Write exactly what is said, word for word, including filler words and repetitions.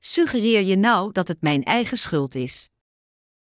Suggereer je nou dat het mijn eigen schuld is?